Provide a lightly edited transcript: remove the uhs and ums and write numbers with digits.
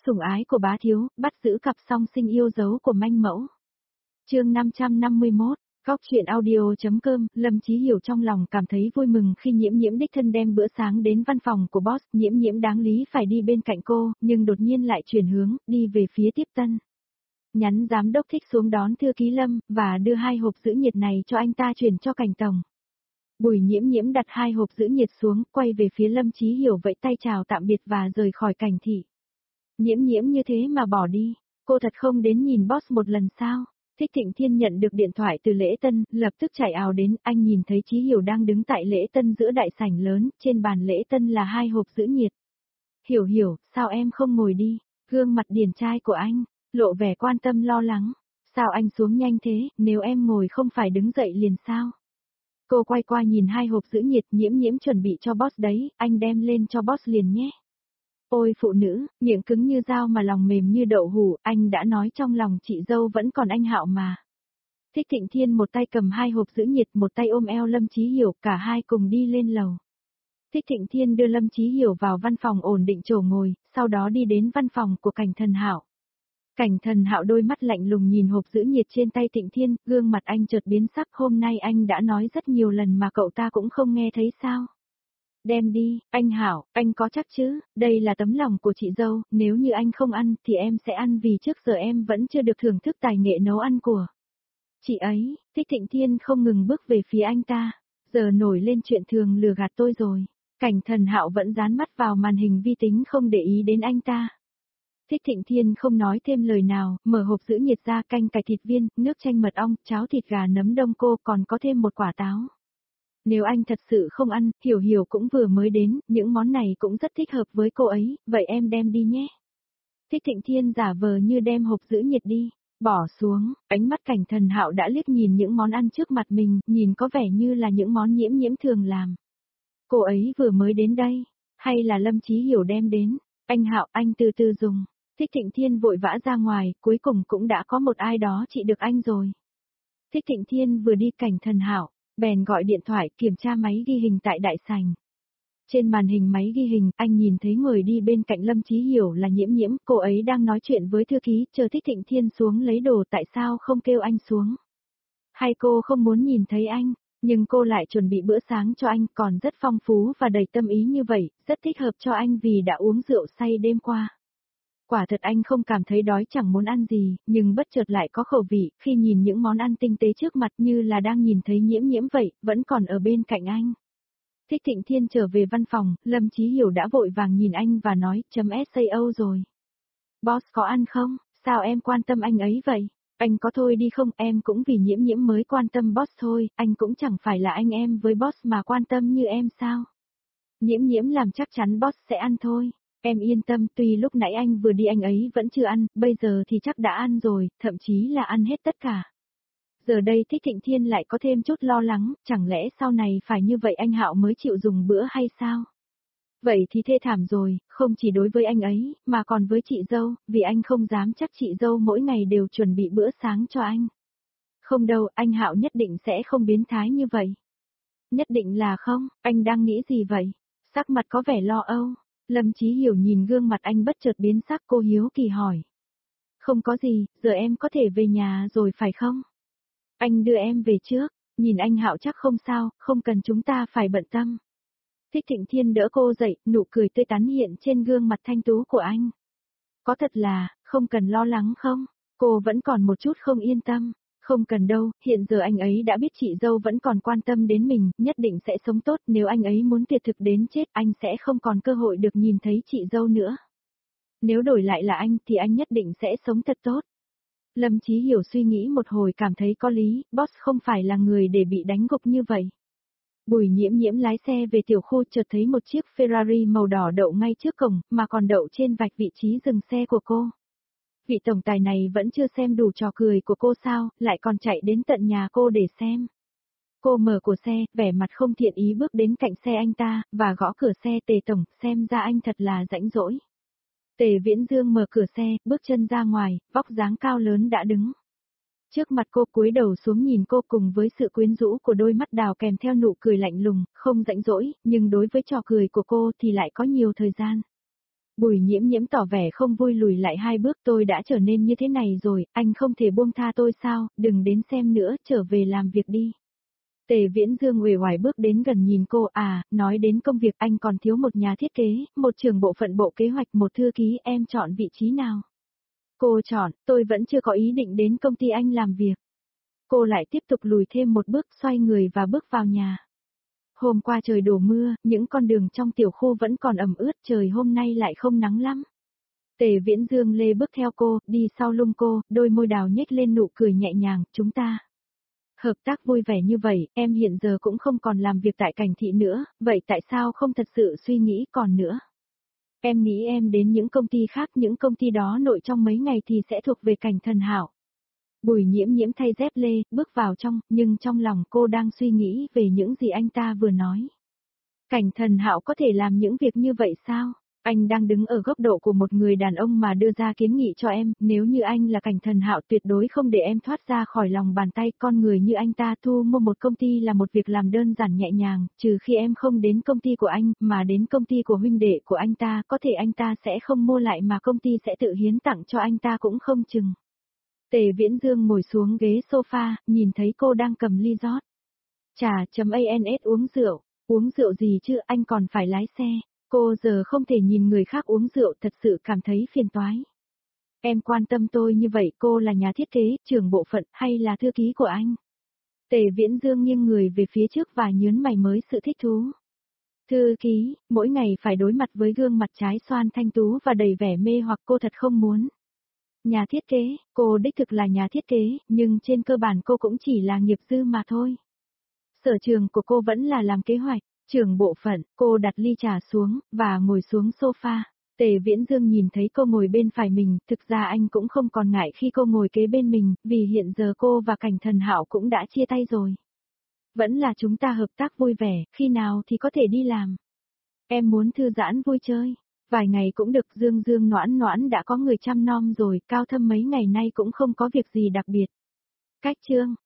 Sủng ái của bá thiếu, bắt giữ cặp song sinh yêu dấu của manh mẫu. Chương 551, góc truyện audio.com. Lâm Chí Hiểu trong lòng cảm thấy vui mừng khi Nhiễm Nhiễm đích thân đem bữa sáng đến văn phòng của boss. Nhiễm Nhiễm đáng lý phải đi bên cạnh cô, nhưng đột nhiên lại chuyển hướng, đi về phía tiếp tân. Nhắn giám đốc Thích xuống đón thư ký Lâm, và đưa 2 hộp giữ nhiệt này cho anh ta chuyển cho Cảnh tổng. Bùi Nhiễm Nhiễm đặt 2 hộp giữ nhiệt xuống, quay về phía Lâm Chí Hiểu vẫy tay chào tạm biệt và rời khỏi Cảnh thị. Nhiễm Nhiễm như thế mà bỏ đi, cô thật không đến nhìn boss một lần sao? Thích Thịnh Thiên nhận được điện thoại từ lễ tân, lập tức chạy ào đến, anh nhìn thấy Chí Hiểu đang đứng tại lễ tân giữa đại sảnh lớn, trên bàn lễ tân là 2 hộp giữ nhiệt. Hiểu Hiểu, sao em không ngồi đi? Gương mặt điển trai của anh, lộ vẻ quan tâm lo lắng. Sao anh xuống nhanh thế, nếu em ngồi không phải đứng dậy liền sao? Cô quay qua nhìn 2 hộp giữ nhiệt. Nhiễm Nhiễm chuẩn bị cho boss đấy, anh đem lên cho boss liền nhé. Ôi phụ nữ, miệng cứng như dao mà lòng mềm như đậu hũ, anh đã nói trong lòng chị dâu vẫn còn anh Hạo mà. Thích Thịnh Thiên một tay cầm 2 hộp giữ nhiệt, một tay ôm eo Lâm Chí Hiểu, cả hai cùng đi lên lầu. Thích Thịnh Thiên đưa Lâm Chí Hiểu vào văn phòng ổn định chỗ ngồi, sau đó đi đến văn phòng của Cảnh Thần Hạo. Cảnh Thần Hạo đôi mắt lạnh lùng nhìn hộp giữ nhiệt trên tay Thịnh Thiên, gương mặt anh chợt biến sắc. Hôm nay anh đã nói rất nhiều lần mà cậu ta cũng không nghe thấy sao? Đem đi, anh Hảo, anh có chắc chứ, đây là tấm lòng của chị dâu, nếu như anh không ăn thì em sẽ ăn vì trước giờ em vẫn chưa được thưởng thức tài nghệ nấu ăn của chị ấy. Thích Thịnh Thiên không ngừng bước về phía anh ta, giờ nổi lên chuyện thường lừa gạt tôi rồi. Cảnh Thần Hạo vẫn dán mắt vào màn hình vi tính không để ý đến anh ta. Thích Thịnh Thiên không nói thêm lời nào, mở hộp giữ nhiệt ra, canh cải thịt viên, nước chanh mật ong, cháo thịt gà nấm đông cô, còn có thêm một quả táo. Nếu anh thật sự không ăn, Hiểu Hiểu cũng vừa mới đến, những món này cũng rất thích hợp với cô ấy, vậy em đem đi nhé. Thích Thịnh Thiên giả vờ như đem hộp giữ nhiệt đi, bỏ xuống, ánh mắt Cảnh Thần Hạo đã liếc nhìn những món ăn trước mặt mình, nhìn có vẻ như là những món Nhiễm Nhiễm thường làm. Cô ấy vừa mới đến đây, hay là Lâm Chí Hiểu đem đến? Anh Hạo, anh từ từ dùng. Thích Thịnh Thiên vội vã ra ngoài, cuối cùng cũng đã có một ai đó trị được anh rồi. Thích Thịnh Thiên vừa đi, Cảnh Thần Hạo bèn gọi điện thoại kiểm tra máy ghi hình tại đại sảnh. Trên màn hình máy ghi hình, anh nhìn thấy người đi bên cạnh Lâm Chí Hiểu là Nhiễm Nhiễm, cô ấy đang nói chuyện với thư ký, chờ Thích Thịnh Thiên xuống lấy đồ, tại sao không kêu anh xuống? Hay cô không muốn nhìn thấy anh, nhưng cô lại chuẩn bị bữa sáng cho anh, còn rất phong phú và đầy tâm ý như vậy, rất thích hợp cho anh vì đã uống rượu say đêm qua. Quả thật anh không cảm thấy đói, chẳng muốn ăn gì, nhưng bất chợt lại có khẩu vị, khi nhìn những món ăn tinh tế trước mặt như là đang nhìn thấy Nhiễm Nhiễm vậy, vẫn còn ở bên cạnh anh. Thích Thịnh Thiên trở về văn phòng, Lâm Chí Hiểu đã vội vàng nhìn anh và nói, .sao rồi. Boss có ăn không? Sao em quan tâm anh ấy vậy? Anh có thôi đi không? Em cũng vì Nhiễm Nhiễm mới quan tâm boss thôi, anh cũng chẳng phải là anh em với boss mà quan tâm như em sao? Nhiễm Nhiễm làm chắc chắn boss sẽ ăn thôi. Em yên tâm, tuy lúc nãy anh vừa đi anh ấy vẫn chưa ăn, bây giờ thì chắc đã ăn rồi, thậm chí là ăn hết tất cả. Giờ đây Thích Thịnh Thiên lại có thêm chút lo lắng, chẳng lẽ sau này phải như vậy anh Hạo mới chịu dùng bữa hay sao? Vậy thì thê thảm rồi, không chỉ đối với anh ấy, mà còn với chị dâu, vì anh không dám chắc chị dâu mỗi ngày đều chuẩn bị bữa sáng cho anh. Không đâu, anh Hạo nhất định sẽ không biến thái như vậy. Nhất định là không, anh đang nghĩ gì vậy? Sắc mặt có vẻ lo âu. Lâm Chí Hiểu nhìn gương mặt anh bất chợt biến sắc, cô hiếu kỳ hỏi. Không có gì, giờ em có thể về nhà rồi phải không? Anh đưa em về trước, nhìn anh Hạo chắc không sao, không cần chúng ta phải bận tâm. Thích Thịnh Thiên đỡ cô dậy, nụ cười tươi tắn hiện trên gương mặt thanh tú của anh. Có thật là, không cần lo lắng không? Cô vẫn còn một chút không yên tâm. Không cần đâu, hiện giờ anh ấy đã biết chị dâu vẫn còn quan tâm đến mình, nhất định sẽ sống tốt, nếu anh ấy muốn tuyệt thực đến chết anh sẽ không còn cơ hội được nhìn thấy chị dâu nữa. Nếu đổi lại là anh thì anh nhất định sẽ sống thật tốt. Lâm Chí Hiểu suy nghĩ một hồi cảm thấy có lý, boss không phải là người để bị đánh gục như vậy. Bùi Nhiễm Nhiễm lái xe về tiểu khu chợt thấy một chiếc Ferrari màu đỏ đậu ngay trước cổng, mà còn đậu trên vạch vị trí dừng xe của cô. Vị tổng tài này vẫn chưa xem đủ trò cười của cô sao, lại còn chạy đến tận nhà cô để xem. Cô mở cửa xe, vẻ mặt không thiện ý bước đến cạnh xe anh ta, và gõ cửa xe. Tề tổng, xem ra anh thật là rãnh rỗi. Tề Viễn Dương mở cửa xe, bước chân ra ngoài, vóc dáng cao lớn đã đứng trước mặt cô, cúi đầu xuống nhìn cô cùng với sự quyến rũ của đôi mắt đào kèm theo nụ cười lạnh lùng, không rãnh rỗi, nhưng đối với trò cười của cô thì lại có nhiều thời gian. Bùi Nhiễm Nhiễm tỏ vẻ không vui lùi lại 2 bước, tôi đã trở nên như thế này rồi, anh không thể buông tha tôi sao, đừng đến xem nữa, trở về làm việc đi. Tề Viễn Dương uể oải bước đến gần nhìn cô, nói đến công việc anh còn thiếu một nhà thiết kế, một trưởng bộ phận bộ kế hoạch, một thư ký, em chọn vị trí nào? Cô chọn, tôi vẫn chưa có ý định đến công ty anh làm việc. Cô lại tiếp tục lùi thêm một bước, xoay người và bước vào nhà. Hôm qua trời đổ mưa, những con đường trong tiểu khu vẫn còn ẩm ướt, trời hôm nay lại không nắng lắm. Tề Viễn Dương lê bước theo cô, đi sau lưng cô, đôi môi đào nhếch lên nụ cười nhẹ nhàng, chúng ta hợp tác vui vẻ như vậy, em hiện giờ cũng không còn làm việc tại Cảnh Thị nữa, vậy tại sao không thật sự suy nghĩ còn nữa? Em nghĩ em đến những công ty khác, những công ty đó nội trong mấy ngày thì sẽ thuộc về Cảnh Thần Hạo. Bùi Nhiễm Nhiễm thay dép lê, bước vào trong, nhưng trong lòng cô đang suy nghĩ về những gì anh ta vừa nói. Cảnh Thần Hạo có thể làm những việc như vậy sao? Anh đang đứng ở góc độ của một người đàn ông mà đưa ra kiến nghị cho em, nếu như anh là Cảnh Thần Hạo tuyệt đối không để em thoát ra khỏi lòng bàn tay, con người như anh ta thu mua một công ty là một việc làm đơn giản nhẹ nhàng, trừ khi em không đến công ty của anh, mà đến công ty của huynh đệ của anh ta, có thể anh ta sẽ không mua lại mà công ty sẽ tự hiến tặng cho anh ta cũng không chừng. Tề Viễn Dương ngồi xuống ghế sofa, nhìn thấy cô đang cầm ly rót trà.ans uống rượu gì chứ, anh còn phải lái xe. Cô giờ không thể nhìn người khác uống rượu, thật sự cảm thấy phiền toái. Em quan tâm tôi như vậy, cô là nhà thiết kế, trưởng bộ phận hay là thư ký của anh? Tề Viễn Dương nghiêng người về phía trước và nhớn mày mới sự thích thú. Thư ký, mỗi ngày phải đối mặt với gương mặt trái xoan thanh tú và đầy vẻ mê hoặc, cô thật không muốn. Nhà thiết kế, cô đích thực là nhà thiết kế, nhưng trên cơ bản cô cũng chỉ là nghiệp dư mà thôi. Sở trường của cô vẫn là làm kế hoạch. Trưởng bộ phận, cô đặt ly trà xuống, và ngồi xuống sofa. Tề Viễn Dương nhìn thấy cô ngồi bên phải mình, thực ra anh cũng không còn ngại khi cô ngồi kế bên mình, vì hiện giờ cô và Cảnh Thần Hạo cũng đã chia tay rồi. Vẫn là chúng ta hợp tác vui vẻ, khi nào thì có thể đi làm. Em muốn thư giãn vui chơi, vài ngày cũng được. Dương Dương Noãn Noãn đã có người chăm nom rồi, Cao Thâm mấy ngày nay cũng không có việc gì đặc biệt. Cách chương